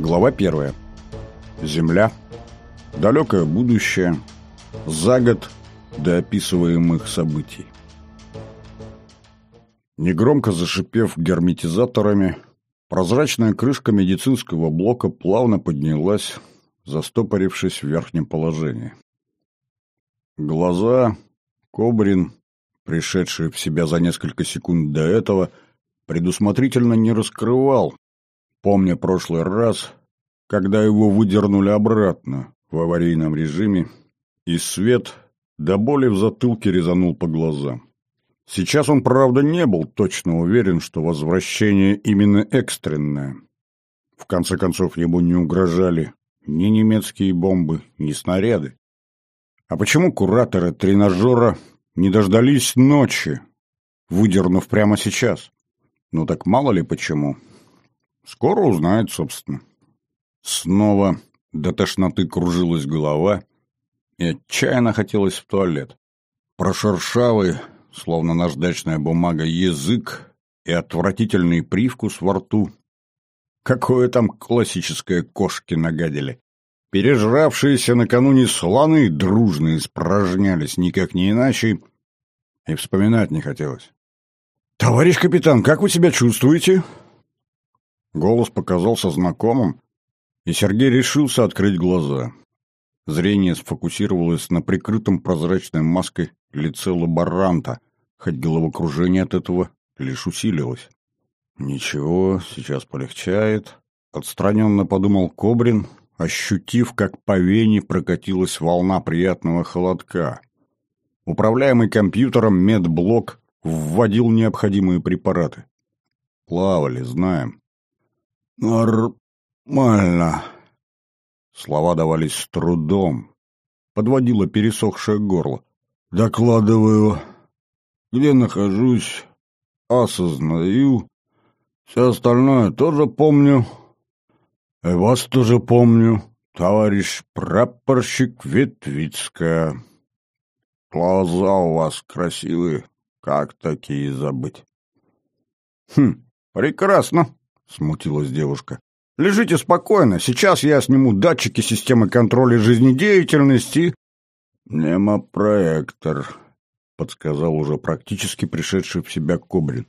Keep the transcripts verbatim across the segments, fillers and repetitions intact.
Глава первая. Земля. Далекое будущее. За год до описываемых событий. Негромко зашипев герметизаторами, прозрачная крышка медицинского блока плавно поднялась, застопорившись в верхнем положении. Глаза Кобрин, пришедший в себя за несколько секунд до этого, предусмотрительно не раскрывал, помня прошлый раз, когда его выдернули обратно в аварийном режиме, и свет до боли в затылке резанул по глазам. Сейчас он, правда, не был точно уверен, что возвращение именно экстренное. В конце концов, ему не угрожали ни немецкие бомбы, ни снаряды. А почему кураторы тренажера не дождались ночи, выдернув прямо сейчас? Ну так мало ли почему. Скоро узнает, собственно. Снова до тошноты кружилась голова, и отчаянно хотелось в туалет. Прошершавый, словно наждачная бумага, язык и отвратительный привкус во рту. Какое там классическое кошки нагадили. Пережравшиеся накануне слоны дружно испражнялись, никак не иначе, и вспоминать не хотелось. «Товарищ капитан, как вы себя чувствуете?» Голос показался знакомым, и Сергей решился открыть глаза. Зрение сфокусировалось на прикрытом прозрачной маской лице лаборанта, хоть головокружение от этого лишь усилилось. «Ничего, сейчас полегчает», — отстраненно подумал Кобрин, ощутив, как по вене прокатилась волна приятного холодка. Управляемый компьютером медблок вводил необходимые препараты. Плавали, знаем. «Нормально». Слова давались с трудом. Подводило пересохшее горло. «Докладываю, где нахожусь, осознаю. Все остальное тоже помню. И вас тоже помню, товарищ прапорщик Ветвицкая. Глаза у вас красивые, как такие забыть?» «Хм, прекрасно», — смутилась девушка. «Лежите спокойно, сейчас я сниму датчики системы контроля жизнедеятельности». «Немопроектор», — подсказал уже практически пришедший в себя Кобрин.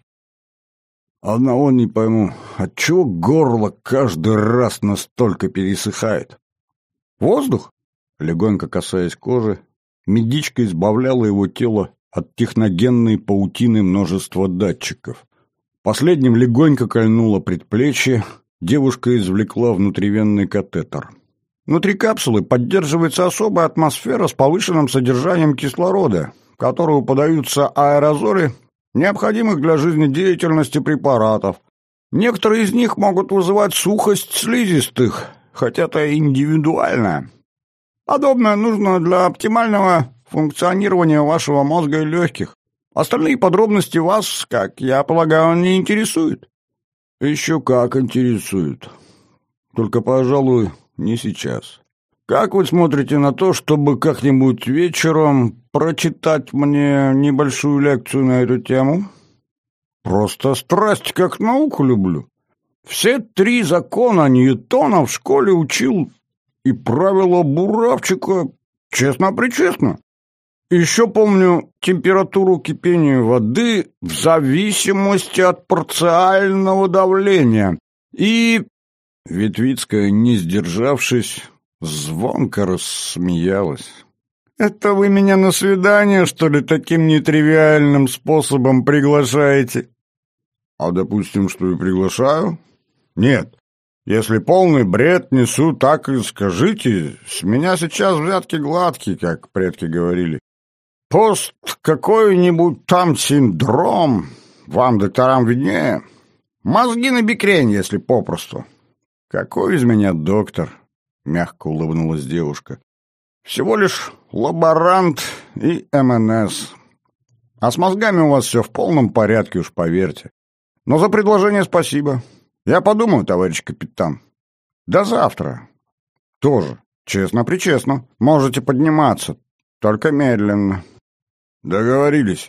«Одного не пойму, отчего горло каждый раз настолько пересыхает?» «Воздух?» Легонько касаясь кожи, медичка избавляла его тело от техногенной паутины множества датчиков. Последним легонько кольнуло предплечье, девушка извлекла внутривенный катетер. Внутри капсулы поддерживается особая атмосфера с повышенным содержанием кислорода, в которую подаются аэрозоли необходимых для жизнедеятельности препаратов. Некоторые из них могут вызывать сухость слизистых, хотя это индивидуально. Подобное нужно для оптимального функционирования вашего мозга и легких. Остальные подробности вас, как я полагаю, не интересуют. Еще как интересуют. Только, пожалуй, не сейчас. Как вы смотрите на то, чтобы как-нибудь вечером прочитать мне небольшую лекцию на эту тему? Просто страсть как науку люблю. Все три закона Ньютона в школе учил, и правила буравчика честно-причестно. Еще помню температуру кипения воды в зависимости от парциального давления. И Ветвицкая, не сдержавшись, звонко рассмеялась. «Это вы меня на свидание, что ли, таким нетривиальным способом приглашаете?» «А допустим, что и приглашаю?» «Нет. Если полный бред несу, так и скажите. С меня сейчас взятки гладкие, как предки говорили. Пост какой-нибудь там синдром, вам, докторам, виднее. Мозги на бекрень, если попросту». «Какой из меня доктор?» — мягко улыбнулась девушка. «Всего лишь лаборант и эм эн эс. А с мозгами у вас все в полном порядке, уж поверьте. Но за предложение спасибо. Я подумаю, товарищ капитан. До завтра. Тоже, честно-причестно. Можете подниматься, только медленно». «Договорились.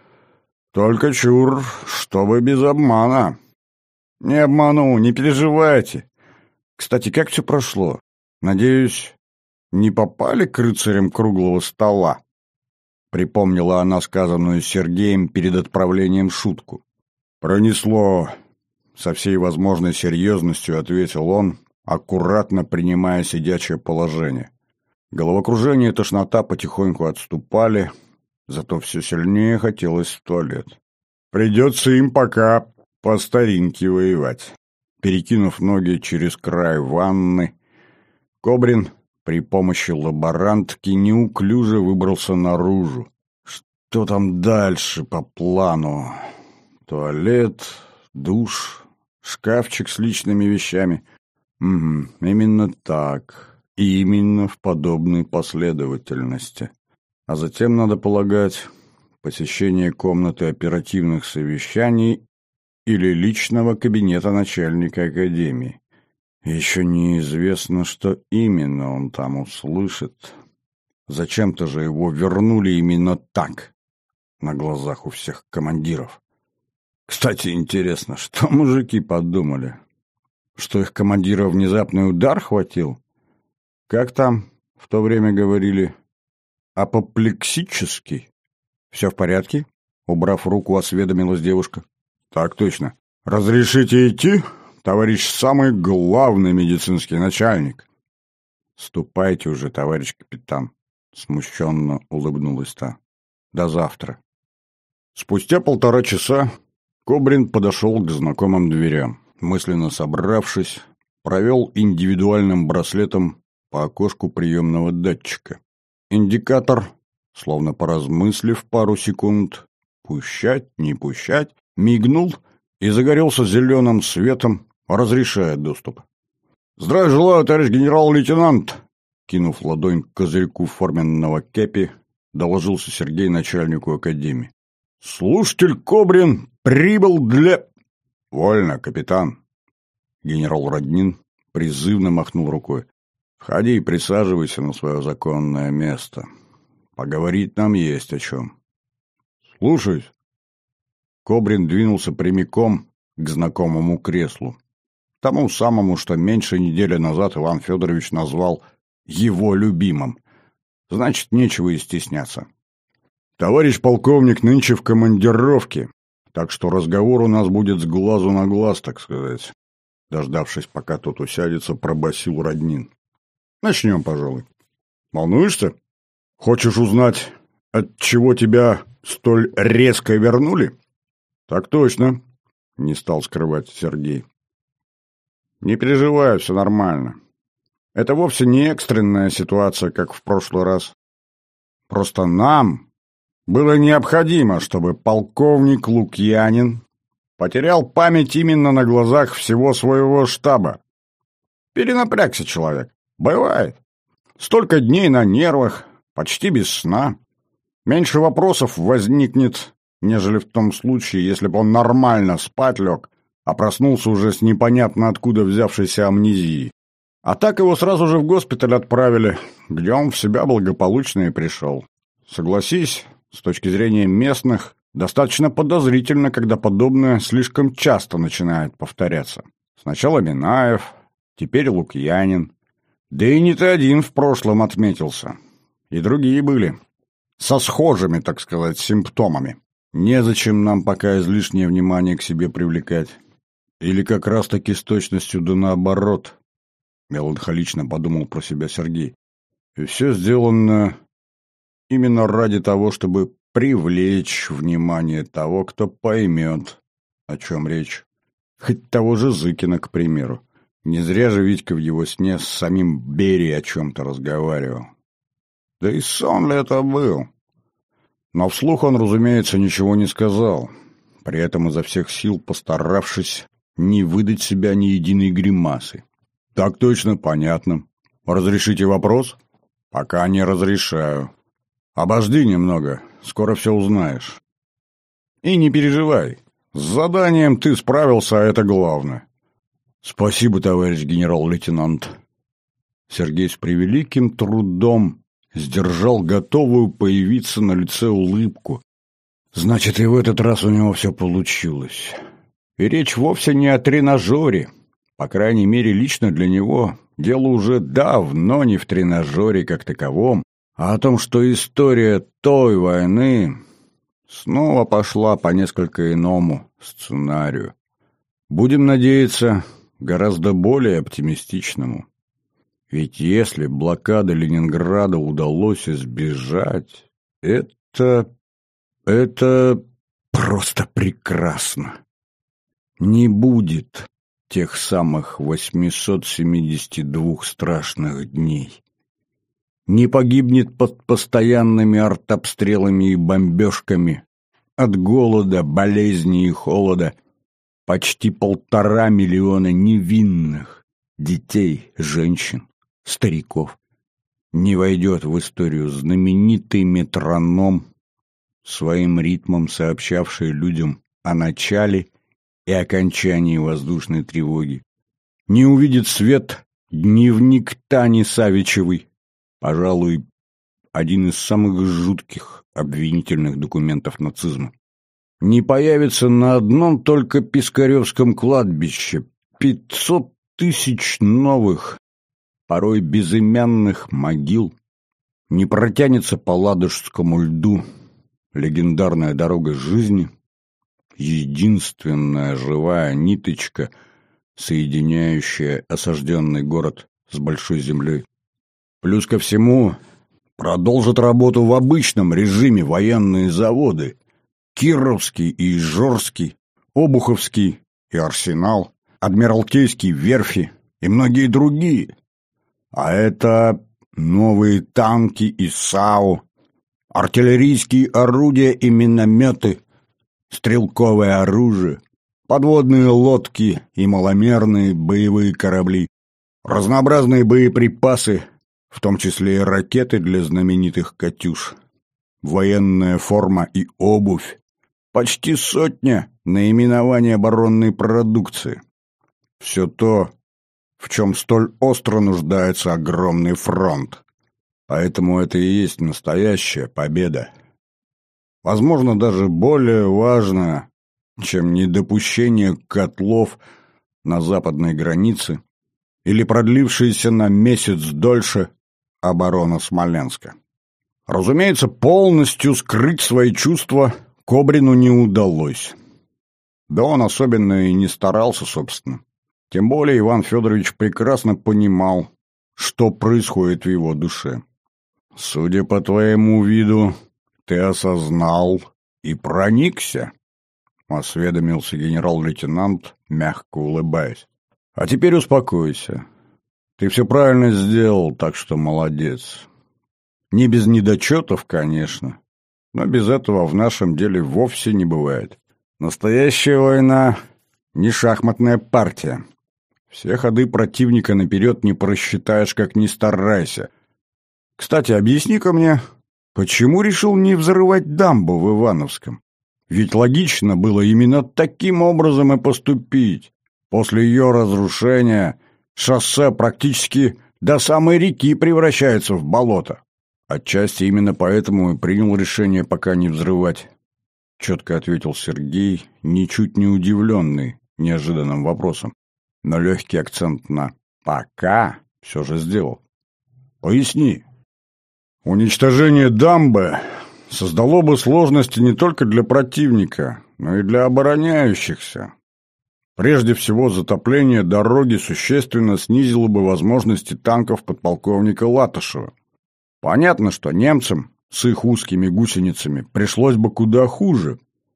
Только чур, чтобы без обмана». «Не обману, не переживайте. Кстати, как все прошло? Надеюсь, не попали к рыцарям круглого стола?» Припомнила она сказанную Сергеем перед отправлением шутку. «Пронесло», — со всей возможной серьезностью ответил он, аккуратно принимая сидячее положение. Головокружение и тошнота потихоньку отступали, зато все сильнее хотелось в туалет. «Придется им пока по старинке воевать». Перекинув ноги через край ванны, Кобрин при помощи лаборантки неуклюже выбрался наружу. Что там дальше по плану? Туалет, душ, шкафчик с личными вещами. Угу, именно так. И именно в подобной последовательности. А затем, надо полагать, посещение комнаты оперативных совещаний или личного кабинета начальника академии. Еще неизвестно, что именно он там услышит. Зачем-то же его вернули именно так, на глазах у всех командиров. Кстати, интересно, что мужики подумали? Что их командира внезапный удар хватил? Как там в то время говорили? Апоплексический? Все в порядке? Убрав руку, осведомилась девушка. Так точно. Разрешите идти, товарищ самый главный медицинский начальник? Ступайте уже, товарищ капитан. Смущенно улыбнулась та. До завтра. Спустя полтора часа Кобрин подошел к знакомым дверям. Мысленно собравшись, провел индивидуальным браслетом по окошку приемного датчика. Индикатор, словно поразмыслив пару секунд, пущать, не пущать, мигнул и загорелся зеленым светом, разрешая доступ. «Здравия желаю, товарищ генерал-лейтенант!» Кинув ладонь к козырьку форменного кепи, доложился Сергей начальнику академии. «Слушатель Кобрин прибыл для...» «Вольно, капитан!» Генерал Роднин призывно махнул рукой. «Входи и присаживайся на свое законное место. Поговорить нам есть о чем». «Слушаюсь». Кобрин двинулся прямиком к знакомому креслу. Тому самому, что меньше недели назад Иван Федорович назвал его любимым. Значит, нечего и стесняться. «Товарищ полковник нынче в командировке, так что разговор у нас будет с глазу на глаз, так сказать». Дождавшись, пока тот усядется, пробасил Роднин. «Начнем, пожалуй. Волнуешься? Хочешь узнать, от чего тебя столь резко вернули?» «Так точно», — не стал скрывать Сергей. «Не переживай, все нормально. Это вовсе не экстренная ситуация, как в прошлый раз. Просто нам было необходимо, чтобы полковник Лукьянин потерял память именно на глазах всего своего штаба. Перенапрягся человек. Бывает. Столько дней на нервах, почти без сна. Меньше вопросов возникнет, нежели в том случае, если бы он нормально спать лег, а проснулся уже с непонятно откуда взявшейся амнезией. А так его сразу же в госпиталь отправили, где он в себя благополучно и пришел. Согласись, с точки зрения местных, достаточно подозрительно, когда подобное слишком часто начинает повторяться. Сначала Минаев, теперь Лукьянин. Да и не ты один в прошлом отметился. И другие были. Со схожими, так сказать, симптомами. Незачем нам пока излишнее внимание к себе привлекать. Или как раз-таки с точностью да наоборот. Меланхолично подумал про себя Сергей. И все сделано именно ради того, чтобы привлечь внимание того, кто поймет, о чем речь. Хоть того же Зыкина, к примеру. Не зря же Витька в его сне с самим Берией о чем-то разговаривал. Да и сон ли это был? Но вслух он, разумеется, ничего не сказал, при этом изо всех сил постаравшись не выдать себя ни единой гримасы. «Так точно, понятно. Разрешите вопрос?» «Пока не разрешаю. Обожди немного, скоро все узнаешь. И не переживай, с заданием ты справился, а это главное». «Спасибо, товарищ генерал-лейтенант». Сергей с превеликим трудом сдержал готовую появиться на лице улыбку. Значит, и в этот раз у него все получилось. И речь вовсе не о тренажере, По крайней мере, лично для него дело уже давно не в тренажере как таковом, а о том, что история той войны снова пошла по несколько иному сценарию. Будем надеяться, гораздо более оптимистичному. Ведь если блокада Ленинграда удалось избежать, это... это просто прекрасно. Не будет тех самых восьмисот семидесяти двух страшных дней. Не погибнет под постоянными артобстрелами и бомбежками, от голода, болезни и холода почти полтора миллиона невинных детей, женщин, стариков. Не войдет в историю знаменитый метроном, своим ритмом сообщавший людям о начале и окончании воздушной тревоги. Не увидит свет дневник Тани Савичевой, пожалуй, один из самых жутких обвинительных документов нацизма. Не появится на одном только Пискаревском кладбище пятьсот тысяч новых, порой безымянных могил. Не протянется по Ладожскому льду легендарная дорога жизни, единственная живая ниточка, соединяющая осажденный город с большой землей. Плюс ко всему, продолжат работу в обычном режиме военные заводы: Кировский и Ижорский, Обуховский и Арсенал, Адмиралтейские верфи и многие другие. А это новые танки и САУ, артиллерийские орудия и минометы, стрелковое оружие, подводные лодки и маломерные боевые корабли, разнообразные боеприпасы, в том числе и ракеты для знаменитых «Катюш», военная форма и обувь, почти сотня наименований оборонной продукции. Все то, в чем столь остро нуждается огромный фронт. Поэтому это и есть настоящая победа. Возможно, даже более важная, чем недопущение котлов на западной границе или продлившаяся на месяц дольше оборона Смоленска. Разумеется, полностью скрыть свои чувства Кобрину не удалось. Да он особенно и не старался, собственно. Тем более Иван Федорович прекрасно понимал, что происходит в его душе. «Судя по твоему виду, ты осознал и проникся», — осведомился генерал-лейтенант, мягко улыбаясь. «А теперь успокойся. Ты все правильно сделал, так что молодец. Не без недочетов, конечно, но без этого в нашем деле вовсе не бывает. Настоящая война — не шахматная партия. Все ходы противника наперед не просчитаешь, как ни старайся. Кстати, объясни-ка мне, почему решил не взрывать дамбу в Ивановском? Ведь логично было именно таким образом и поступить. После ее разрушения шоссе практически до самой реки превращается в болото. Отчасти именно поэтому и принял решение пока не взрывать, — четко ответил Сергей, ничуть не удивленный неожиданным вопросом, но легкий акцент на «пока» все же сделал. Поясни. Уничтожение дамбы создало бы сложности не только для противника, но и для обороняющихся. Прежде всего, затопление дороги существенно снизило бы возможности танков подполковника Латышева. Понятно, что немцам с их узкими гусеницами пришлось бы куда хуже,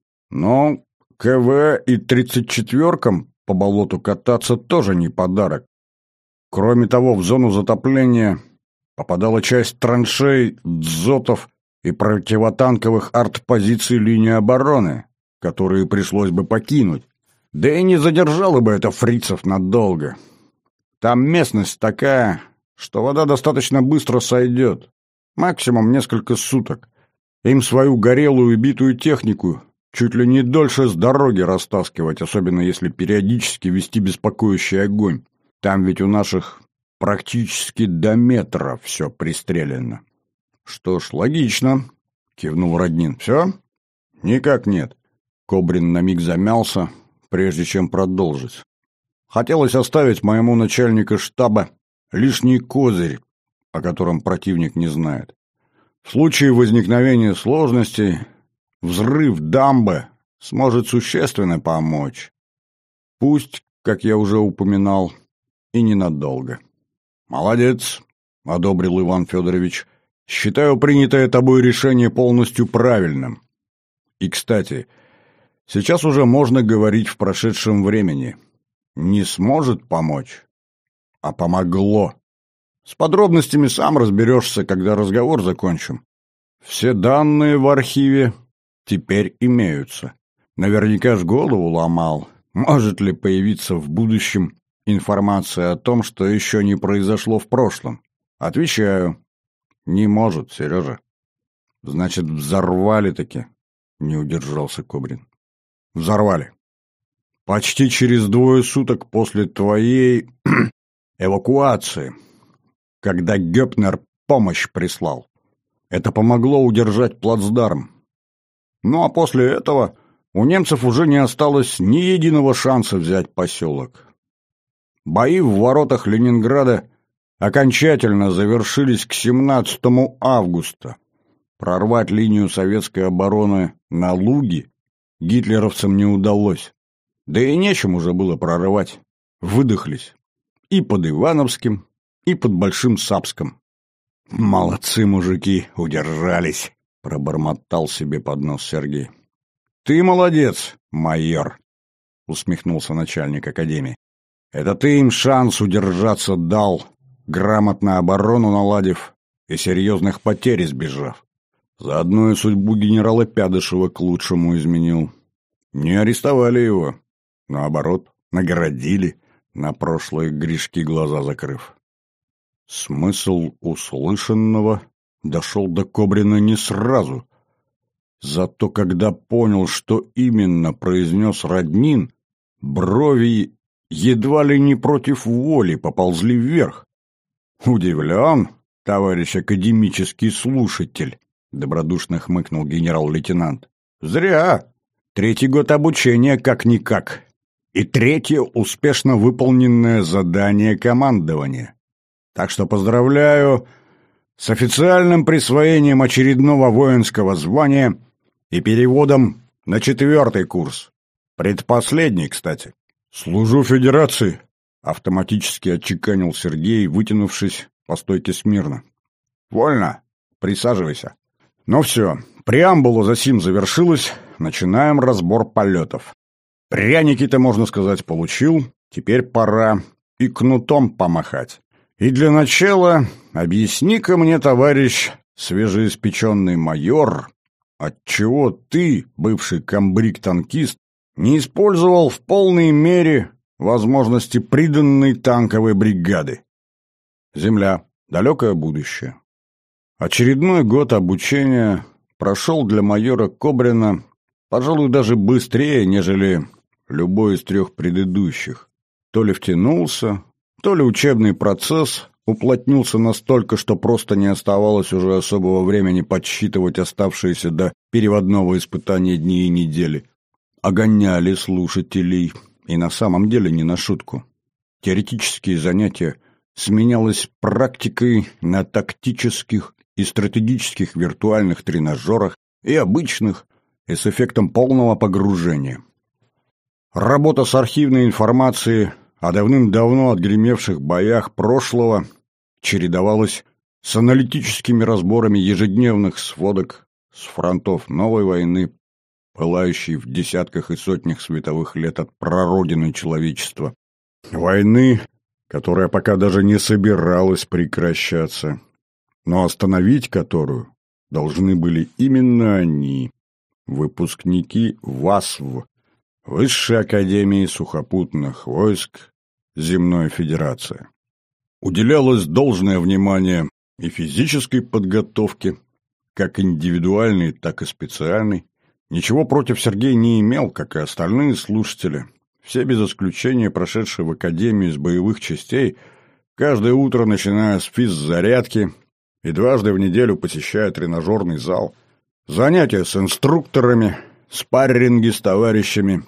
но КВ и тридцать четвёркам по болоту кататься тоже не подарок. Кроме того, в зону затопления попадала часть траншей, дзотов и противотанковых артпозиций линии обороны, которые пришлось бы покинуть. Да и не задержало бы это фрицев надолго. Там местность такая, что вода достаточно быстро сойдет. Максимум несколько суток. Им свою горелую и битую технику чуть ли не дольше с дороги растаскивать, особенно если периодически вести беспокоящий огонь. Там ведь у наших практически до метра все пристрелено. Что ж, логично, кивнул Роднин. Все? Никак нет. Кобрин на миг замялся, прежде чем продолжить. Хотелось оставить моему начальнику штаба лишний козырь, о котором противник не знает. В случае возникновения сложностей взрыв дамбы сможет существенно помочь. Пусть, как я уже упоминал, и ненадолго. «Молодец», — одобрил Иван Федорович. «Считаю принятое тобой решение полностью правильным. И, кстати, сейчас уже можно говорить в прошедшем времени. Не сможет помочь, а помогло. С подробностями сам разберешься, когда разговор закончим. Все данные в архиве теперь имеются. Наверняка ж голову ломал, может ли появиться в будущем информация о том, что еще не произошло в прошлом. Отвечаю, не может, Сережа. Значит, взорвали-таки, не удержался Кобрин. Взорвали. Почти через двое суток после твоей эвакуации, когда Гёпнер помощь прислал. Это помогло удержать плацдарм. Ну а после этого у немцев уже не осталось ни единого шанса взять поселок. Бои в воротах Ленинграда окончательно завершились к семнадцатому августа. Прорвать линию советской обороны на Луги гитлеровцам не удалось. Да и нечем уже было прорывать. Выдохлись. И под Ивановским, и под Большим Сапском. «Молодцы, мужики, удержались», — пробормотал себе под нос Сергей. «Ты молодец, майор», — усмехнулся начальник академии. «Это ты им шанс удержаться дал, грамотно оборону наладив и серьезных потерь избежав. Заодно и судьбу генерала Пядышева к лучшему изменил. Не арестовали его, наоборот, наградили, на прошлые грешки глаза закрыв». Смысл услышанного дошел до Кобрина не сразу. Зато когда понял, что именно произнес Роднин, брови едва ли не против воли поползли вверх. «Удивлен, товарищ академический слушатель», — добродушно хмыкнул генерал-лейтенант. «Зря. Третий год обучения как-никак. И третье успешно выполненное задание командования. Так что поздравляю с официальным присвоением очередного воинского звания и переводом на четвертый курс. Предпоследний, кстати». «Служу Федерации», — автоматически отчеканил Сергей, вытянувшись по стойке смирно. «Вольно. Присаживайся. Ну все, преамбула за сим завершилась, начинаем разбор полетов. Пряники-то, можно сказать, получил, теперь пора и кнутом помахать. И для начала объясни-ка мне, товарищ свежеиспеченный майор, отчего ты, бывший комбриг-танкист, не использовал в полной мере возможности приданной танковой бригады? Земля. Далекое будущее. Очередной год обучения прошел для майора Кобрина, пожалуй, даже быстрее, нежели любой из трех предыдущих. То ли втянулся, то ли учебный процесс уплотнился настолько, что просто не оставалось уже особого времени подсчитывать оставшиеся до переводного испытания дни и недели. Огоняли слушателей, и на самом деле не на шутку. Теоретические занятия сменялось практикой на тактических и стратегических виртуальных тренажерах и обычных, и с эффектом полного погружения. Работа с архивной информацией о давным-давно отгремевших боях прошлого чередовалась с аналитическими разборами ежедневных сводок с фронтов новой войны, пылающей в десятках и сотнях световых лет от прародины человечества. Войны, которая пока даже не собиралась прекращаться, но остановить которую должны были именно они, выпускники ВАСВ, Высшей академии сухопутных войск Земной Федерации. Уделялось должное внимание и физической подготовке, как индивидуальной, так и специальной. Ничего против Сергей не имел, как и остальные слушатели. Все без исключения, прошедшие в академию из боевых частей, каждое утро, начиная с физзарядки и дважды в неделю посещая тренажерный зал, занятия с инструкторами, спарринги с товарищами,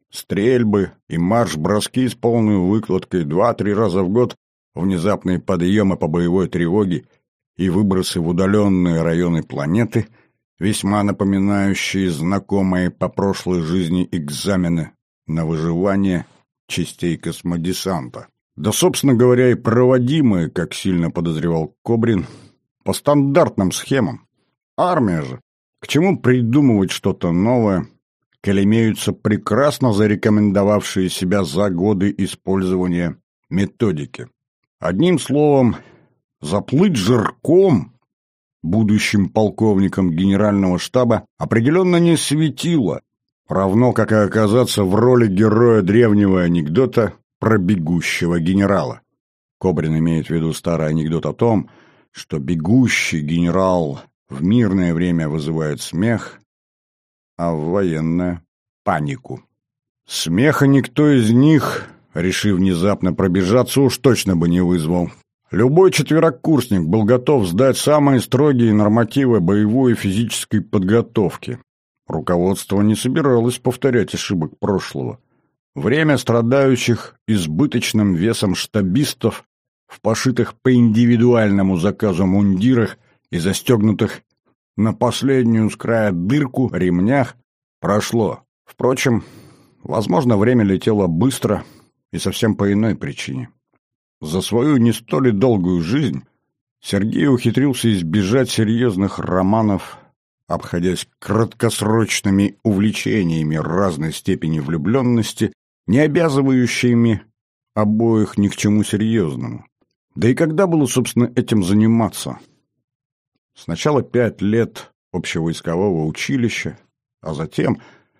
Стрельбы и марш-броски с полной выкладкой два-три раза в год, внезапные подъемы по боевой тревоге и выбросы в удаленные районы планеты, весьма напоминающие знакомые по прошлой жизни экзамены на выживание частей космодесанта. Да, собственно говоря, и проводимые, как сильно подозревал Кобрин, по стандартным схемам. Армия же. К чему придумывать что-то новое, коль имеются прекрасно зарекомендовавшие себя за годы использования методики. Одним словом, заплыть жирком будущим полковником генерального штаба определенно не светило, равно как и оказаться в роли героя древнего анекдота про бегущего генерала. Кобрин имеет в виду старый анекдот о том, что бегущий генерал в мирное время вызывает смех, а в военное — панику. Смеха никто из них, решив внезапно пробежаться, уж точно бы не вызвал. Любой четверокурсник был готов сдать самые строгие нормативы боевой и физической подготовки. Руководство не собиралось повторять ошибок прошлого. Время страдающих избыточным весом штабистов в пошитых по индивидуальному заказу мундирах и застегнутых на последнюю с края дырку ремнях прошло. Впрочем, возможно, время летело быстро и совсем по иной причине. За свою не столь долгую жизнь Сергей ухитрился избежать серьезных романов, обходясь краткосрочными увлечениями разной степени влюбленности, не обязывающими обоих ни к чему серьезному. Да и когда было, собственно, этим заниматься? Сначала пять лет общевойскового училища, а затем...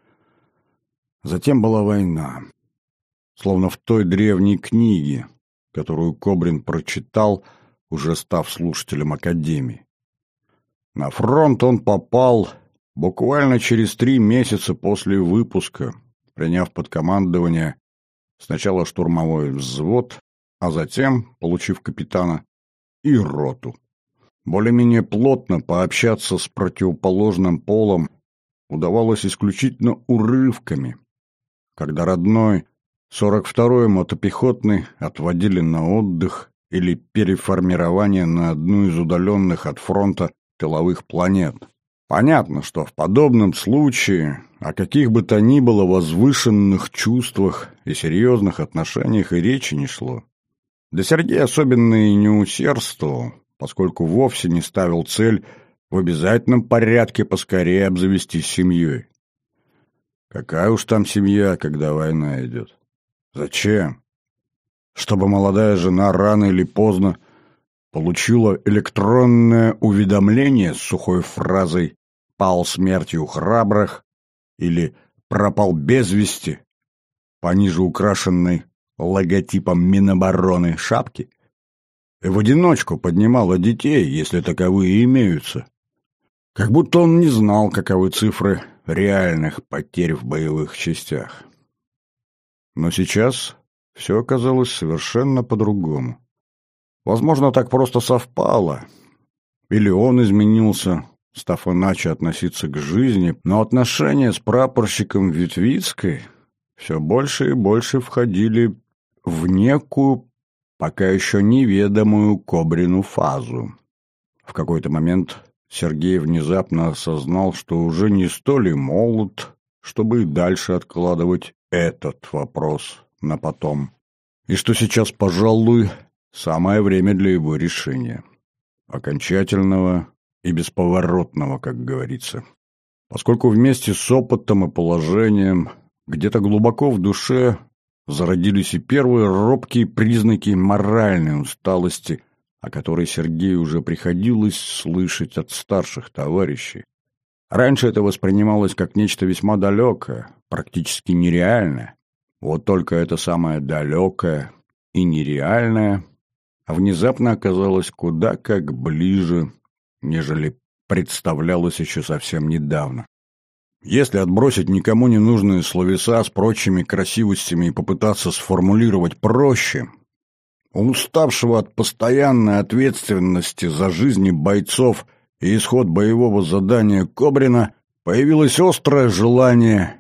Затем была война. Словно в той древней книге, которую Кобрин прочитал, уже став слушателем академии. На фронт он попал буквально через три месяца после выпуска, приняв под командование сначала штурмовой взвод, а затем, получив капитана, и роту. Более-менее плотно пообщаться с противоположным полом удавалось исключительно урывками, когда родной сорок второй мотопехотный отводили на отдых или переформирование на одну из удаленных от фронта тыловых планет. Понятно, что в подобном случае о каких бы то ни было возвышенных чувствах и серьезных отношениях и речи не шло. Да Сергей особенно и не усердствовал, поскольку вовсе не ставил цель в обязательном порядке поскорее обзавестись семьей. Какая уж там семья, когда война идет? Зачем? Чтобы молодая жена рано или поздно получила электронное уведомление с сухой фразой «пал смертью храбрых» или «пропал без вести» пониже украшенной логотипом Минобороны шапки, и в одиночку поднимала детей, если таковые имеются. Как будто он не знал, каковы цифры реальных потерь в боевых частях. Но сейчас все оказалось совершенно по-другому. Возможно, так просто совпало. Или он изменился, став иначе относиться к жизни, но отношения с прапорщиком Ветвицкой все больше и больше входили в некую, пока еще неведомую Кобрину фазу. В какой-то момент Сергей внезапно осознал, что уже не столь и молод, чтобы и дальше откладывать этот вопрос на потом. И что сейчас, пожалуй, самое время для его решения. Окончательного и бесповоротного, как говорится. Поскольку вместе с опытом и положением где-то глубоко в душе зародились и первые робкие признаки моральной усталости, о которой Сергею уже приходилось слышать от старших товарищей. Раньше это воспринималось как нечто весьма далекое, практически нереальное. Вот только это самое далекое и нереальное внезапно оказалось куда как ближе, нежели представлялось еще совсем недавно. Если отбросить никому не нужные словеса с прочими красивостями и попытаться сформулировать проще, у уставшего от постоянной ответственности за жизни бойцов и исход боевого задания Кобрина появилось острое желание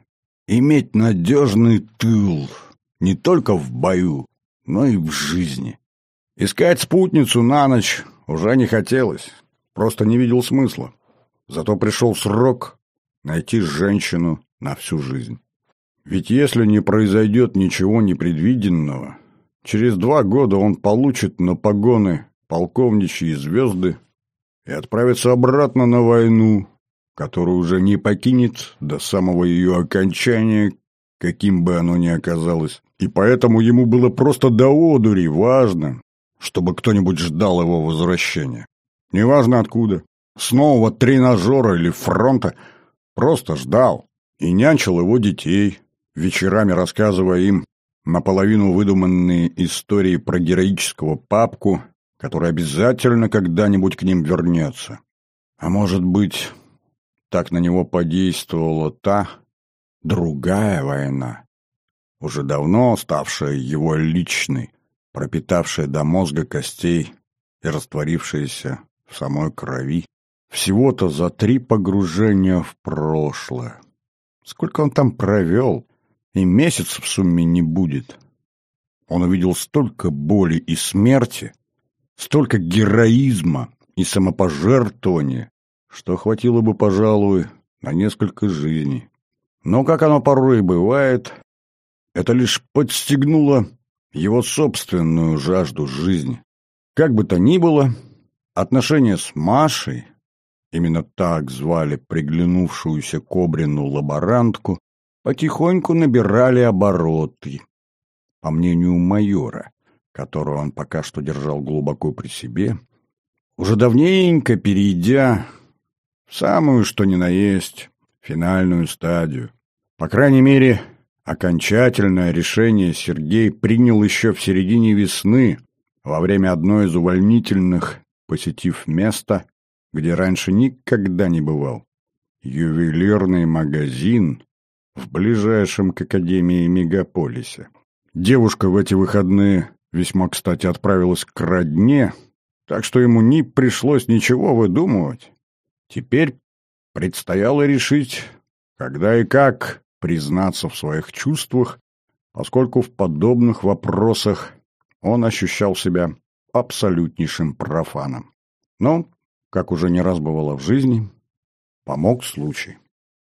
иметь надежный тыл не только в бою, но и в жизни. Искать спутницу на ночь уже не хотелось, просто не видел смысла. Зато пришел срок найти женщину на всю жизнь. Ведь если не произойдет ничего непредвиденного, через два года он получит на погоны полковничьи звезды и отправится обратно на войну, которую уже не покинет до самого ее окончания, каким бы оно ни оказалось. И поэтому ему было просто до одури важно, чтобы кто-нибудь ждал его возвращения. Неважно откуда, с нового тренажера или фронта, просто ждал и нянчил его детей, вечерами рассказывая им наполовину выдуманные истории про героического папку, который обязательно когда-нибудь к ним вернется. А может быть, так на него подействовала та, другая война, уже давно ставшая его личной, пропитавшая до мозга костей и растворившаяся в самой крови. Всего-то за три погружения в прошлое. Сколько он там провел, и месяц в сумме не будет. Он увидел столько боли и смерти, столько героизма и самопожертвования, что хватило бы, пожалуй, на несколько жизней. Но, как оно порой и бывает, это лишь подстегнуло его собственную жажду жизни. Как бы то ни было, отношения с Машей, именно так звали приглянувшуюся Кобрину лаборантку, потихоньку набирали обороты. По мнению майора, которого он пока что держал глубоко при себе, уже давненько перейдя в самую что ни на есть финальную стадию. По крайней мере, окончательное решение Сергей принял еще в середине весны, во время одной из увольнительных, посетив место, где раньше никогда не бывал. Ювелирный магазин в ближайшем к академии мегаполисе. Девушка в эти выходные весьма кстати отправилась к родне, так что ему не пришлось ничего выдумывать. Теперь предстояло решить, когда и как признаться в своих чувствах, поскольку в подобных вопросах он ощущал себя абсолютнейшим профаном. Но, как уже не раз бывало в жизни, помог случай.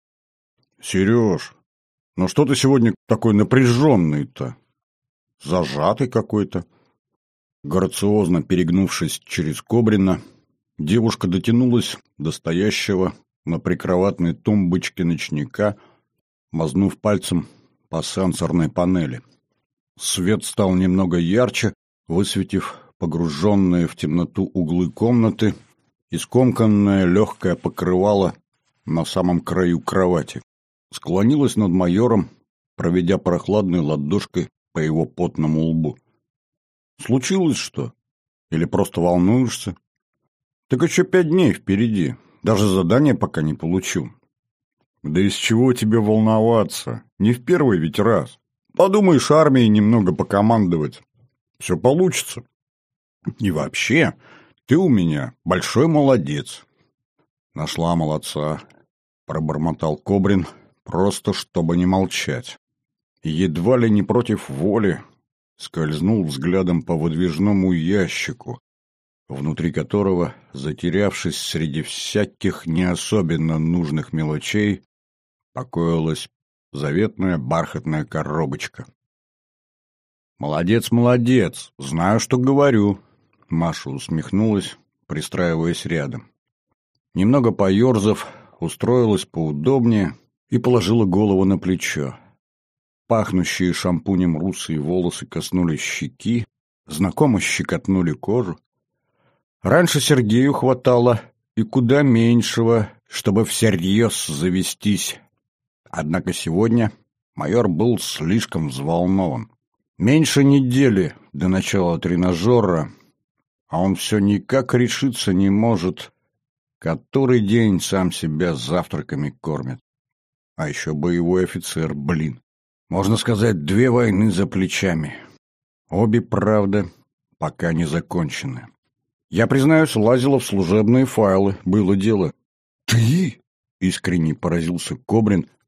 «Сереж, ну что ты сегодня такой напряженный-то? Зажатый какой-то». Грациозно перегнувшись через Кобрина, девушка дотянулась до стоящего на прикроватной тумбочке ночника, мазнув пальцем по сенсорной панели. Свет стал немного ярче, высветив погруженные в темноту углы комнаты и скомканное легкое покрывало на самом краю кровати. Склонилась над майором, проведя прохладной ладошкой по его потному лбу. «Случилось что? Или просто волнуешься? Так еще пять дней впереди. Даже задание пока не получу». «Да из чего тебе волноваться? Не в первый ведь раз. Подумаешь, армией немного покомандовать. Все получится. И вообще, ты у меня большой молодец». «Нашла молодца», — пробормотал Кобрин, просто чтобы не молчать. И едва ли не против воли скользнул взглядом по выдвижному ящику, внутри которого, затерявшись среди всяких не особенно нужных мелочей, покоилась заветная бархатная коробочка. «Молодец, молодец, знаю, что говорю», — Маша усмехнулась, пристраиваясь рядом. Немного поерзав, устроилась поудобнее и положила голову на плечо. Пахнущие шампунем русые волосы коснулись щеки, знакомо щекотнули кожу. Раньше Сергею хватало и куда меньшего, чтобы всерьез завестись. Однако сегодня майор был слишком взволнован. Меньше недели до начала тренажера, а он все никак решиться не может, который день сам себя завтраками кормит. А еще боевой офицер, блин. Можно сказать, две войны за плечами. Обе, правда, пока не закончены. Я, признаюсь, лазила в служебные файлы, было дело. «Ты?» — искренне поразился Кобрин,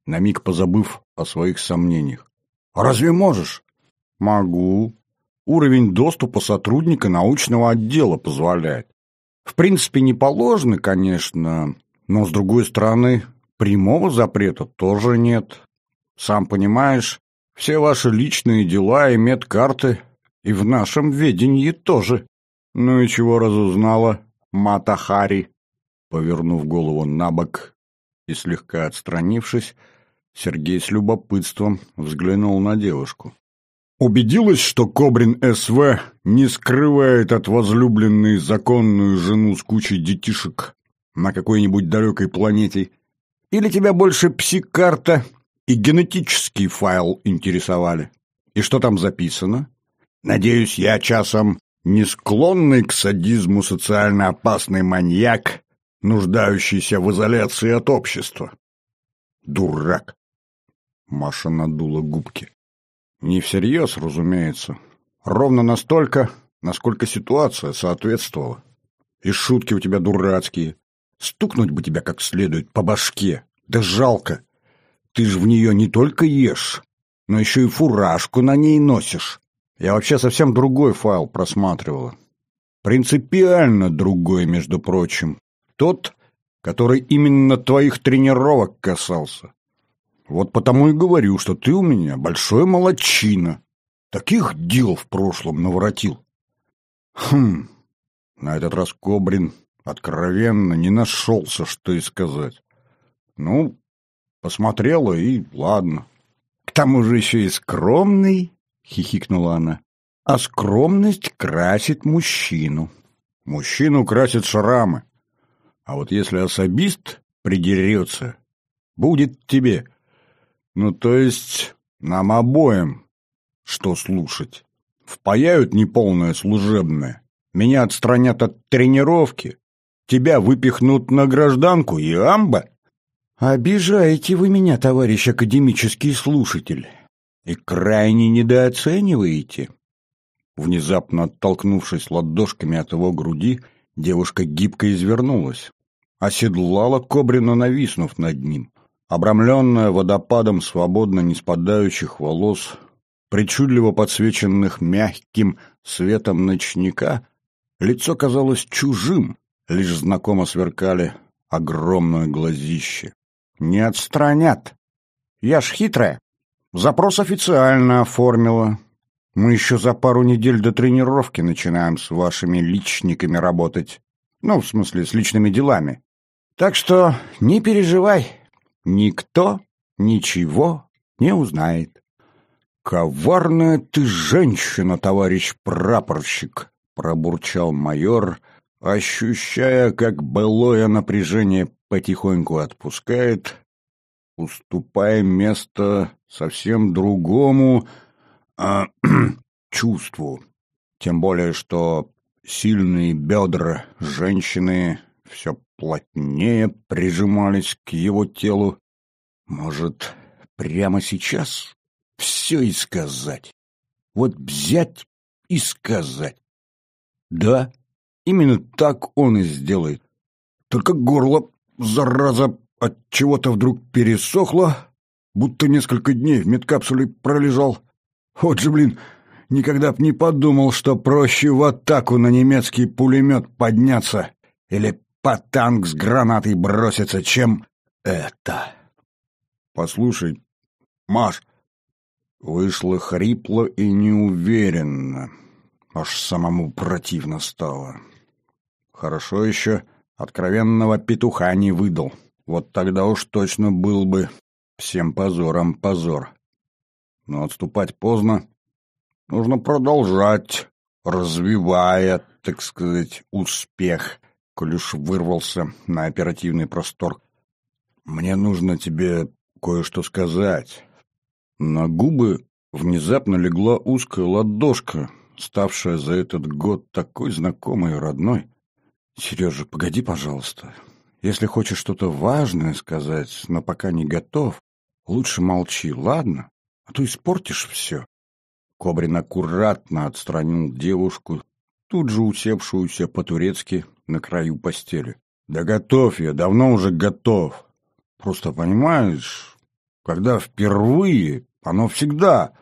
на миг позабыв о своих сомнениях. «Разве можешь?» «Могу. Уровень доступа сотрудника научного отдела позволяет. В принципе, не положено, конечно, но, с другой стороны, прямого запрета тоже нет. Сам понимаешь, все ваши личные дела и медкарты и в нашем ведении тоже». «Ну и чего разузнала, Мата Хари?» Повернув голову на бок и слегка отстранившись, Сергей с любопытством взглянул на девушку. «Убедилась, что Кобрин СВ не скрывает от возлюбленной законную жену с кучей детишек на какой-нибудь далекой планете? Или тебя больше пси-карта и генетический файл интересовали? И что там записано? Надеюсь, я часом не склонный к садизму социально опасный маньяк, нуждающийся в изоляции от общества». «Дурак!» Маша надула губки. «Не всерьез, разумеется. Ровно настолько, насколько ситуация соответствовала. И шутки у тебя дурацкие. Стукнуть бы тебя как следует по башке. Да жалко. Ты ж в нее не только ешь, но еще и фуражку на ней носишь. Я вообще совсем другой файл просматривала. Принципиально другой, между прочим. Тот, который именно твоих тренировок касался. Вот потому и говорю, что ты у меня большой молодчина. Таких дел в прошлом наворотил». Хм, на этот раз Кобрин откровенно не нашелся, что и сказать. «Ну, посмотрела и ладно». «К тому же еще и скромный», — хихикнула она. «А скромность красит мужчину». «Мужчину красит шрамы. А вот если особист придерется, будет тебе. Ну, то есть нам обоим что слушать. Впаяют неполное служебное, меня отстранят от тренировки, тебя выпихнут на гражданку и амба». «Обижаете вы меня, товарищ академический слушатель, и крайне недооцениваете». Внезапно оттолкнувшись ладошками от его груди, девушка гибко извернулась, оседлала Кобрина, нависнув над ним. Обрамленная водопадом свободно не спадающих волос, причудливо подсвеченных мягким светом ночника, лицо казалось чужим, лишь знакомо сверкали огромные глазища. «Не отстранят. Я ж хитрая. Запрос официально оформила. Мы еще за пару недель до тренировки начинаем с вашими личниками работать. Ну, в смысле, с личными делами. Так что не переживай. Никто ничего не узнает». «Коварная ты женщина, товарищ прапорщик», — пробурчал майор, ощущая, как былое напряжение потихоньку отпускает, уступая место совсем другому э, чувству. Тем более, что сильные бедра женщины все плотнее прижимались к его телу. «Может, прямо сейчас все и сказать? Вот взять и сказать?» «Да, именно так он и сделает. Только горло, зараза, от чего-то вдруг пересохло, будто несколько дней в медкапсуле пролежал. Вот же, блин, никогда б не подумал, что проще в атаку на немецкий пулемет подняться или под танк с гранатой броситься, чем это». «Послушай, Маш», вышло хрипло и неуверенно, аж самому противно стало. Хорошо еще откровенного петуха не выдал. Вот тогда уж точно был бы всем позором позор. Но отступать поздно. Нужно продолжать, развивая, так сказать, успех, коль уж вырвался на оперативный простор. «Мне нужно тебе кое-что сказать». На губы внезапно легла узкая ладошка, ставшая за этот год такой знакомой и родной. «Сережа, погоди, пожалуйста. Если хочешь что-то важное сказать, но пока не готов, лучше молчи, ладно? А то испортишь все». Кобрин аккуратно отстранил девушку, тут же усевшуюся по-турецки на краю постели. «Да готов я, давно уже готов. Просто, понимаешь, Когда впервые, оно всегда,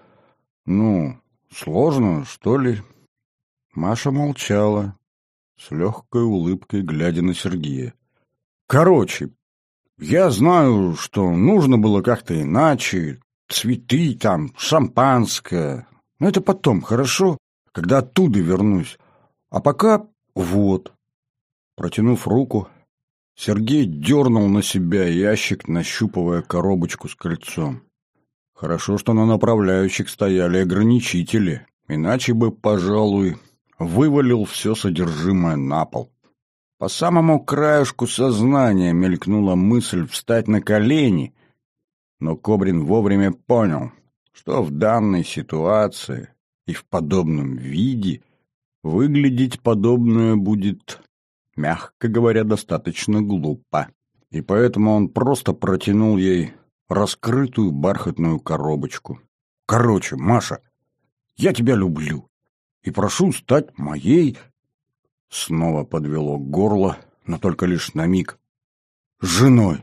ну, сложно, что ли?» Маша молчала, с легкой улыбкой глядя на Сергея. «Короче, я знаю, что нужно было как-то иначе, цветы там, шампанское. Но это потом, хорошо, когда оттуда вернусь. А пока вот». Протянув руку, Сергей дернул на себя ящик, нащупывая коробочку с кольцом. Хорошо, что на направляющих стояли ограничители, иначе бы, пожалуй, вывалил все содержимое на пол. По самому краешку сознания мелькнула мысль встать на колени, но Кобрин вовремя понял, что в данной ситуации и в подобном виде выглядеть подобное будет, мягко говоря, достаточно глупо. И поэтому он просто протянул ей раскрытую бархатную коробочку. «Короче, Маша, я тебя люблю и прошу стать моей...» Снова подвело горло, но только лишь на миг. «Женой.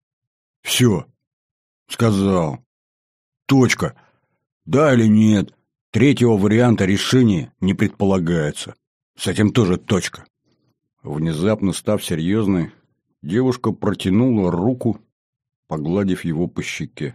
Все. Сказал. Точка. Да или нет, третьего варианта решения не предполагается. С этим тоже точка». Внезапно став серьезной, девушка протянула руку, погладив его по щеке.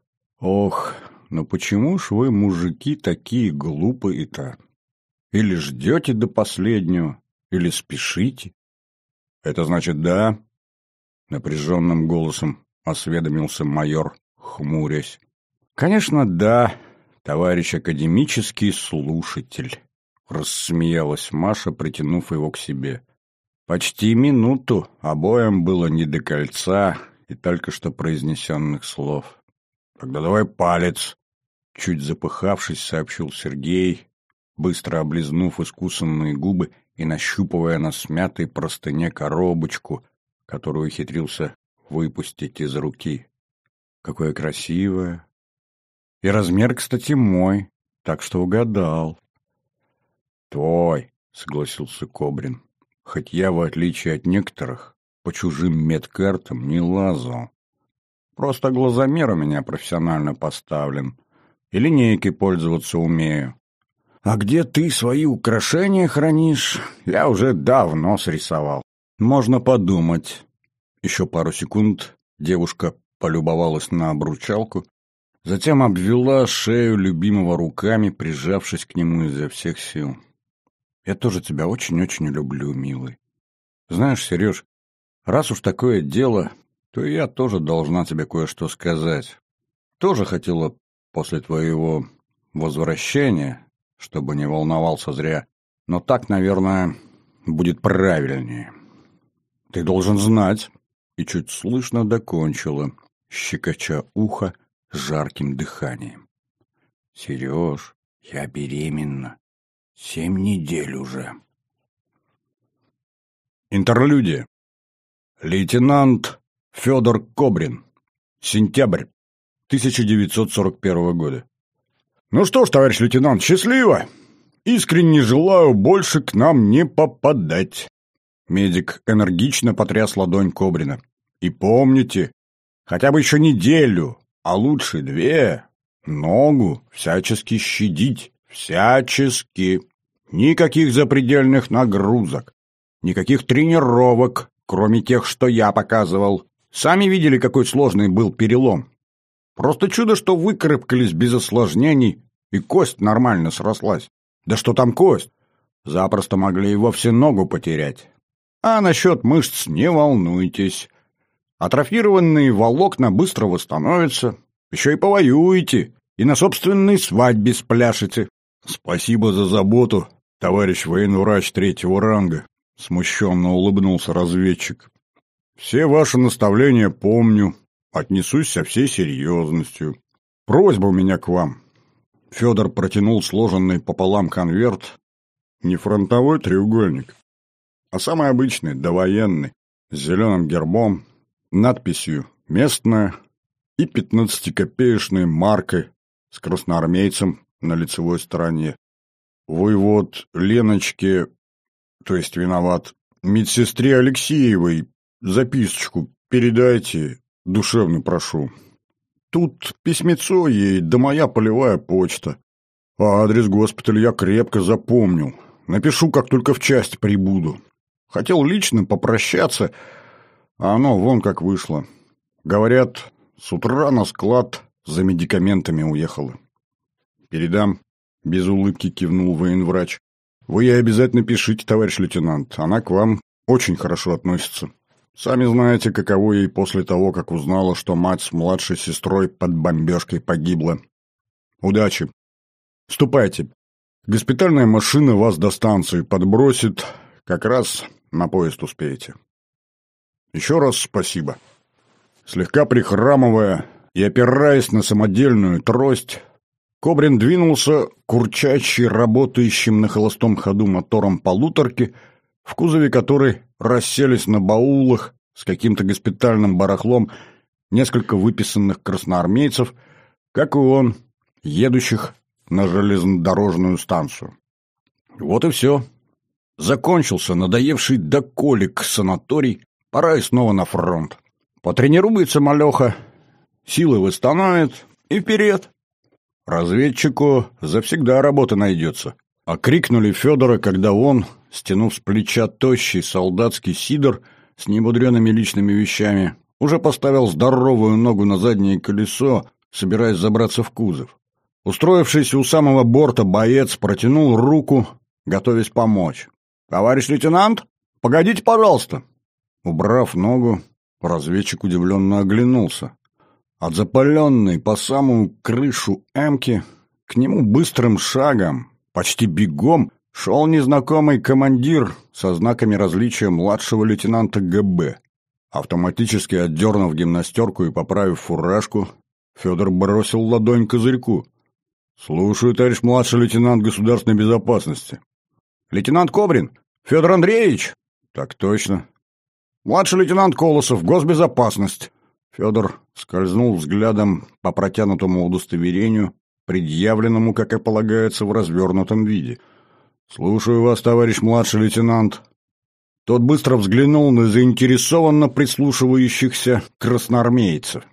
«Ох, ну почему ж вы, мужики, такие глупые-то? Или ждете до последнего, или спешите?» «Это значит да?» — напряженным голосом осведомился майор, хмурясь. «Конечно, да, товарищ академический слушатель», — рассмеялась Маша, притянув его к себе. Почти минуту обоим было не до кольца и только что произнесенных слов. «Тогда давай палец», — чуть запыхавшись, сообщил Сергей, быстро облизнув искусанные губы и нащупывая на смятой простыне коробочку, которую ухитрился выпустить из руки. «Какое красивое! И размер, кстати, мой, так что угадал». «Твой», — согласился Кобрин. «Хоть я, в отличие от некоторых, по чужим медкартам не лазал. Просто глазомер у меня профессионально поставлен, и линейкой пользоваться умею. А где ты свои украшения хранишь, я уже давно срисовал. Можно подумать». Еще пару секунд девушка полюбовалась на обручалку, затем обвела шею любимого руками, прижавшись к нему изо всех сил. «Я тоже тебя очень-очень люблю, милый. Знаешь, Сереж, раз уж такое дело, то и я тоже должна тебе кое-что сказать. Тоже хотела после твоего возвращения, чтобы не волновался зря, но так, наверное, будет правильнее. Ты должен знать», и чуть слышно докончила, щекоча ухо жарким дыханием. «Сереж, я беременна. Семь недель уже». Интерлюдия. Лейтенант Федор Кобрин. Сентябрь тысяча девятьсот сорок первого года. «Ну что ж, товарищ лейтенант, счастливо! Искренне желаю больше к нам не попадать». Медик энергично потряс ладонь Кобрина. «И помните, хотя бы еще неделю, а лучше две, ногу всячески щадить, всячески. Никаких запредельных нагрузок, никаких тренировок, кроме тех, что я показывал. Сами видели, какой сложный был перелом. Просто чудо, что выкарабкались без осложнений, и кость нормально срослась. Да что там кость? Запросто могли и вовсе ногу потерять. А насчет мышц не волнуйтесь. Атрофированные волокна быстро восстановятся. Еще и повоюете, и на собственной свадьбе спляшете». «Спасибо за заботу, товарищ военврач третьего ранга», — смущенно улыбнулся разведчик. «Все ваши наставления помню, отнесусь со всей серьезностью. Просьба у меня к вам». Федор протянул сложенный пополам конверт. Не фронтовой треугольник, а самый обычный, довоенный, с зеленым гербом, надписью «Местная» и пятнадцатикопеечной маркой с красноармейцем на лицевой стороне. «Вы вот Леночке, то есть виноват, медсестре Алексеевой, записочку передайте, душевно прошу». Тут письмецо ей, да моя полевая почта. А адрес госпиталя я крепко запомнил. Напишу, как только в часть прибуду. Хотел лично попрощаться, а оно вон как вышло. Говорят, с утра на склад за медикаментами уехала. Передам. Без улыбки кивнул военврач. Вы ей обязательно пишите, товарищ лейтенант. Она к вам очень хорошо относится. Сами знаете, каково ей после того, как узнала, что мать с младшей сестрой под бомбежкой погибла. Удачи. Ступайте. Госпитальная машина вас до станции подбросит. Как раз на поезд успеете. Еще раз спасибо. Слегка прихрамывая и опираясь на самодельную трость, Кобрин двинулся к урчащей, работающим на холостом ходу мотором полуторки, в кузове которой расселись на баулах с каким-то госпитальным барахлом несколько выписанных красноармейцев, как и он, едущих на железнодорожную станцию. Вот и все. Закончился надоевший до колик санаторий, пора и снова на фронт. Потренируется малеха, силы восстановит и вперед. Разведчику завсегда работа найдется. Окрикнули Федора, когда он, стянув с плеча тощий солдатский сидор с немудреными личными вещами, уже поставил здоровую ногу на заднее колесо, собираясь забраться в кузов. Устроившийся у самого борта боец протянул руку, готовясь помочь. «Товарищ лейтенант, погодите, пожалуйста!» Убрав ногу, разведчик удивленно оглянулся. От запаленной по самую крышу эмки к нему быстрым шагом, почти бегом, шел незнакомый командир со знаками различия младшего лейтенанта ГБ. Автоматически отдернув гимнастерку и поправив фуражку, Федор бросил ладонь к козырьку. «Слушаю, товарищ младший лейтенант государственной безопасности». «Лейтенант Кобрин? Федор Андреевич?» «Так точно». «Младший лейтенант Колосов, госбезопасность». Федор скользнул взглядом по протянутому удостоверению, предъявленному, как и полагается, в развернутом виде. «Слушаю вас, товарищ младший лейтенант». Тот быстро взглянул на заинтересованно прислушивающихся красноармейцев.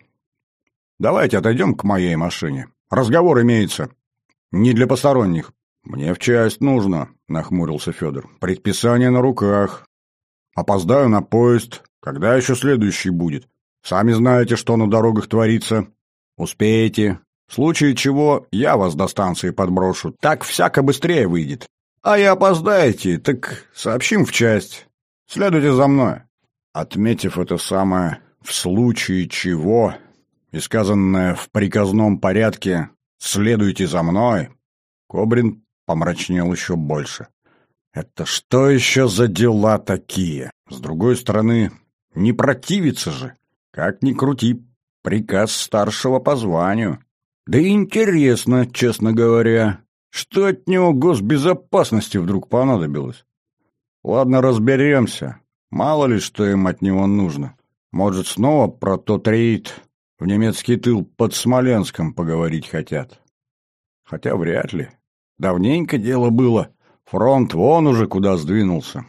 «Давайте отойдем к моей машине. Разговор имеется. Не для посторонних». «Мне в часть нужно», — нахмурился Федор. «Предписание на руках. Опоздаю на поезд. Когда еще следующий будет? Сами знаете, что на дорогах творится. Успеете. В случае чего я вас до станции подброшу. Так всяко быстрее выйдет. А и опоздаете, так сообщим в часть. Следуйте за мной». Отметив это самое «в случае чего» и сказанное в приказном порядке «следуйте за мной», Кобрин помрачнел еще больше. Это что еще за дела такие? С другой стороны, не противиться же. Как ни крути, приказ старшего по званию. Да и интересно, честно говоря, что от него госбезопасности вдруг понадобилось. Ладно, разберемся. Мало ли, что им от него нужно. Может, снова про тот рейд в немецкий тыл под Смоленском поговорить хотят. Хотя вряд ли. Давненько дело было. Фронт вон уже куда сдвинулся.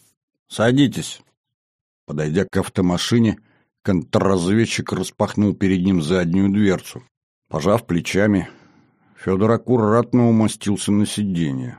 Садитесь. Подойдя к автомашине, контрразведчик распахнул перед ним заднюю дверцу. Пожав плечами, Федор аккуратно умостился на сиденье.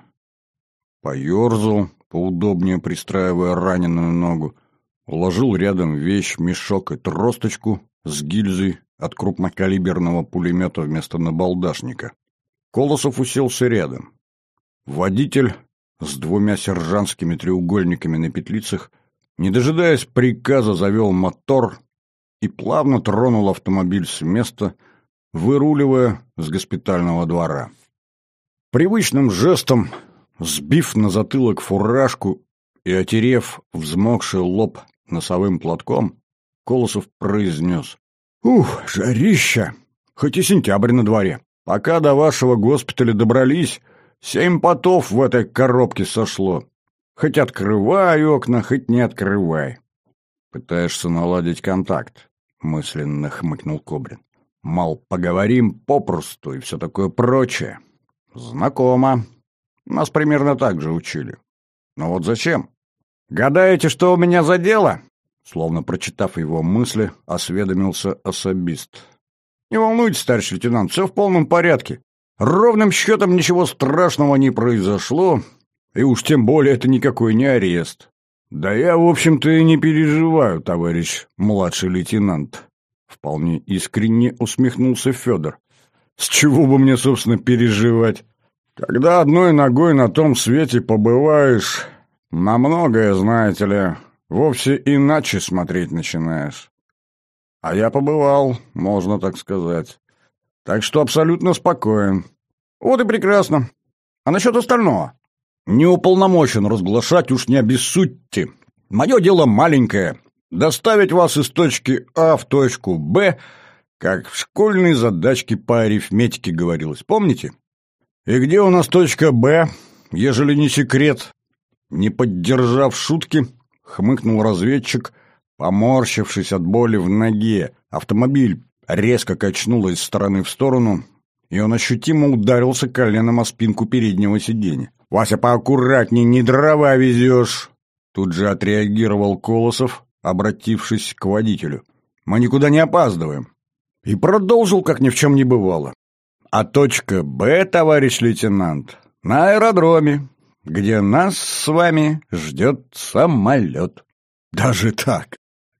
Поерзал, поудобнее пристраивая раненую ногу, уложил рядом вещь, мешок и тросточку с гильзой от крупнокалиберного пулемета вместо набалдашника. Колосов уселся рядом. Водитель с двумя сержантскими треугольниками на петлицах, не дожидаясь приказа, завел мотор и плавно тронул автомобиль с места, выруливая с госпитального двора. Привычным жестом, сбив на затылок фуражку и отерев взмокший лоб носовым платком, Колосов произнес: «Ух, жарища! Хоть и сентябрь на дворе. Пока до вашего госпиталя добрались, семь потов в этой коробке сошло. Хоть открывай окна, хоть не открывай». «Пытаешься наладить контакт», — мысленно хмыкнул Кобрин. «Мол, поговорим попросту и все такое прочее». «Знакомо. Нас примерно так же учили. Но вот зачем? Гадаете, что у меня за дело?» Словно прочитав его мысли, осведомился особист. Не волнуйтесь, старший лейтенант, все в полном порядке. Ровным счетом ничего страшного не произошло, и уж тем более это никакой не арест. Да я, в общем-то, и не переживаю, товарищ младший лейтенант. Вполне искренне усмехнулся Федор. С чего бы мне, собственно, переживать? Когда одной ногой на том свете побываешь, на многое, знаете ли, вовсе иначе смотреть начинаешь. А я побывал, можно так сказать. Так что абсолютно спокоен. Вот и прекрасно. А насчет остального? Не уполномочен разглашать, уж не обессудьте. Мое дело маленькое. Доставить вас из точки А в точку Б, как в школьной задачке по арифметике говорилось. Помните? И где у нас точка Б, ежели не секрет? Не поддержав шутки, хмыкнул разведчик, поморщившись от боли в ноге. Автомобиль резко качнуло из стороны в сторону, и он ощутимо ударился коленом о спинку переднего сиденья. «Вася, поаккуратней, не дрова везешь!» Тут же отреагировал Колосов, обратившись к водителю. «Мы никуда не опаздываем». И продолжил, как ни в чем не бывало. «А точка Б, товарищ лейтенант, на аэродроме, где нас с вами ждет самолет». «Даже так?»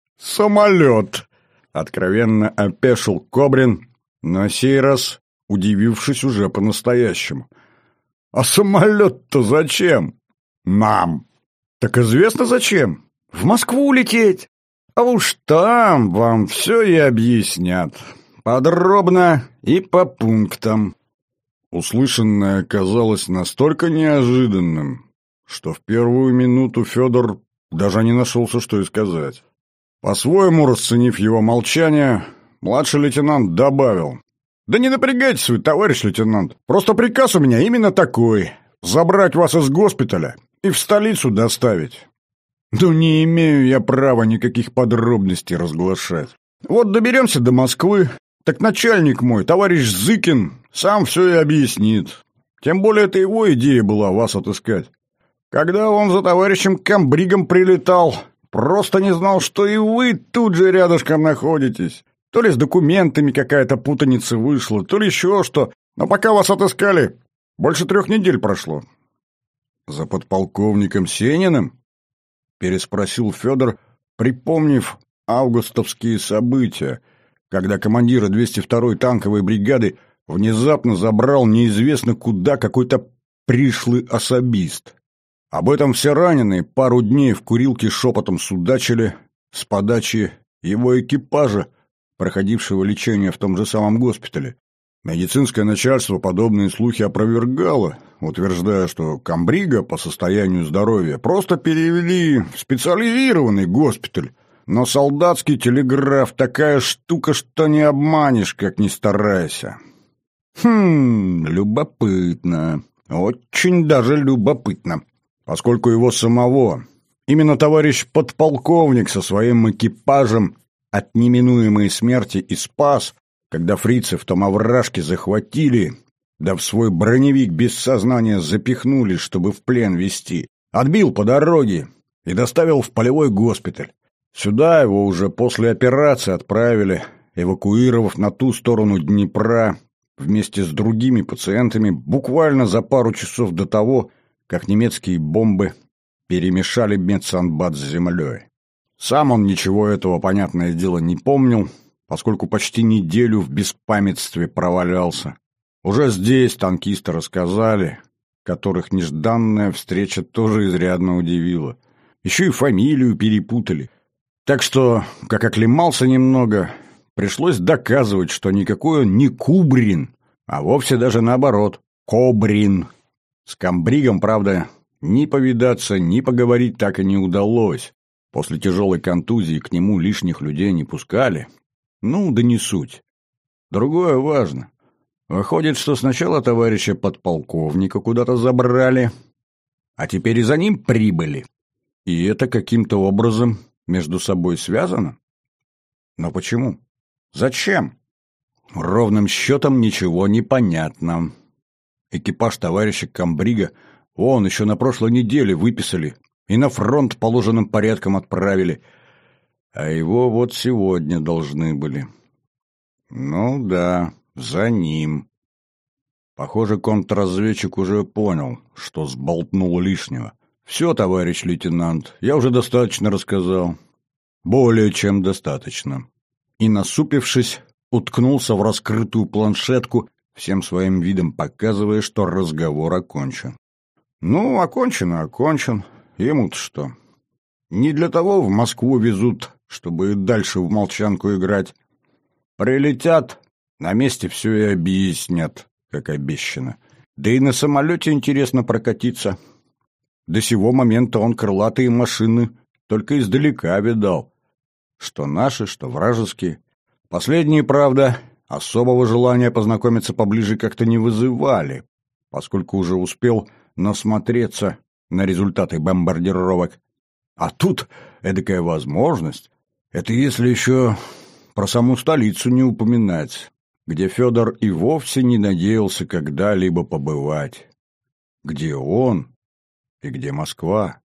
«Самолет!» — откровенно опешил Кобрин, на сей раз удивившись уже по-настоящему. «А самолет-то зачем?» «Нам». «Так известно зачем. В Москву лететь. А уж там вам все и объяснят. Подробно и по пунктам». Услышанное казалось настолько неожиданным, что в первую минуту Федор даже не нашелся, что и сказать. По-своему расценив его молчание, младший лейтенант добавил: «Да не напрягайтесь вы, товарищ лейтенант. Просто приказ у меня именно такой — забрать вас из госпиталя и в столицу доставить. Ну, не имею я права никаких подробностей разглашать. Вот доберемся до Москвы, так начальник мой, товарищ Зыкин, сам все и объяснит. Тем более это его идея была вас отыскать. Когда он за товарищем комбригом прилетал, просто не знал, что и вы тут же рядышком находитесь. То ли с документами какая-то путаница вышла, то ли еще что. Но пока вас отыскали, больше трех недель прошло». «За подполковником Сениным?» — переспросил Федор, припомнив августовские события, когда командира двести второй танковой бригады внезапно забрал неизвестно куда какой-то пришлый особист. Об этом все раненые пару дней в курилке шепотом судачили с подачи его экипажа, проходившего лечение в том же самом госпитале. Медицинское начальство подобные слухи опровергало, утверждая, что комбрига по состоянию здоровья просто перевели в специализированный госпиталь. Но солдатский телеграф такая штука, что не обманешь, как ни старайся. Хм, любопытно, очень даже любопытно, поскольку его самого, именно товарищ подполковник со своим экипажем от неминуемой смерти и спас, когда фрицы в том овражке захватили, да в свой броневик без сознания запихнули, чтобы в плен везти, отбил по дороге и доставил в полевой госпиталь. Сюда его уже после операции отправили, эвакуировав на ту сторону Днепра вместе с другими пациентами буквально за пару часов до того, как немецкие бомбы перемешали медсанбат с землей. Сам он ничего этого, понятное дело, не помнил, поскольку почти неделю в беспамятстве провалялся. Уже здесь танкисты рассказали, которых нежданная встреча тоже изрядно удивила. Еще и фамилию перепутали. Так что, как оклемался немного, пришлось доказывать, что никакой он не Кубрин, а вовсе даже наоборот, Кобрин. С комбригом, правда, ни повидаться, ни поговорить так и не удалось. После тяжелой контузии к нему лишних людей не пускали. Ну, да не суть. Другое важно. Выходит, что сначала товарища подполковника куда-то забрали, а теперь и за ним прибыли. И это каким-то образом между собой связано? Но почему? Зачем? Ровным счетом ничего не понятно. Экипаж товарища комбрига вон еще на прошлой неделе выписали и на фронт положенным порядком отправили, а его вот сегодня должны были. Ну да, за ним. Похоже, контрразведчик уже понял, что сболтнул лишнего. Все, товарищ лейтенант, я уже достаточно рассказал. Более чем достаточно. И, насупившись, уткнулся в раскрытую планшетку, всем своим видом показывая, что разговор окончен. Ну, окончен и окончен. Ему-то что? Не для того в Москву везут, чтобы и дальше в молчанку играть. Прилетят, на месте все и объяснят, как обещано. Да и на самолете интересно прокатиться. До сего момента он крылатые машины только издалека видал. Что наши, что вражеские. Последние, правда, особого желания познакомиться поближе как-то не вызывали, поскольку уже успел насмотреться на результаты бомбардировок. А тут эдакая возможность. Это если еще про саму столицу не упоминать, где Федор и вовсе не надеялся когда-либо побывать. Где он и где Москва?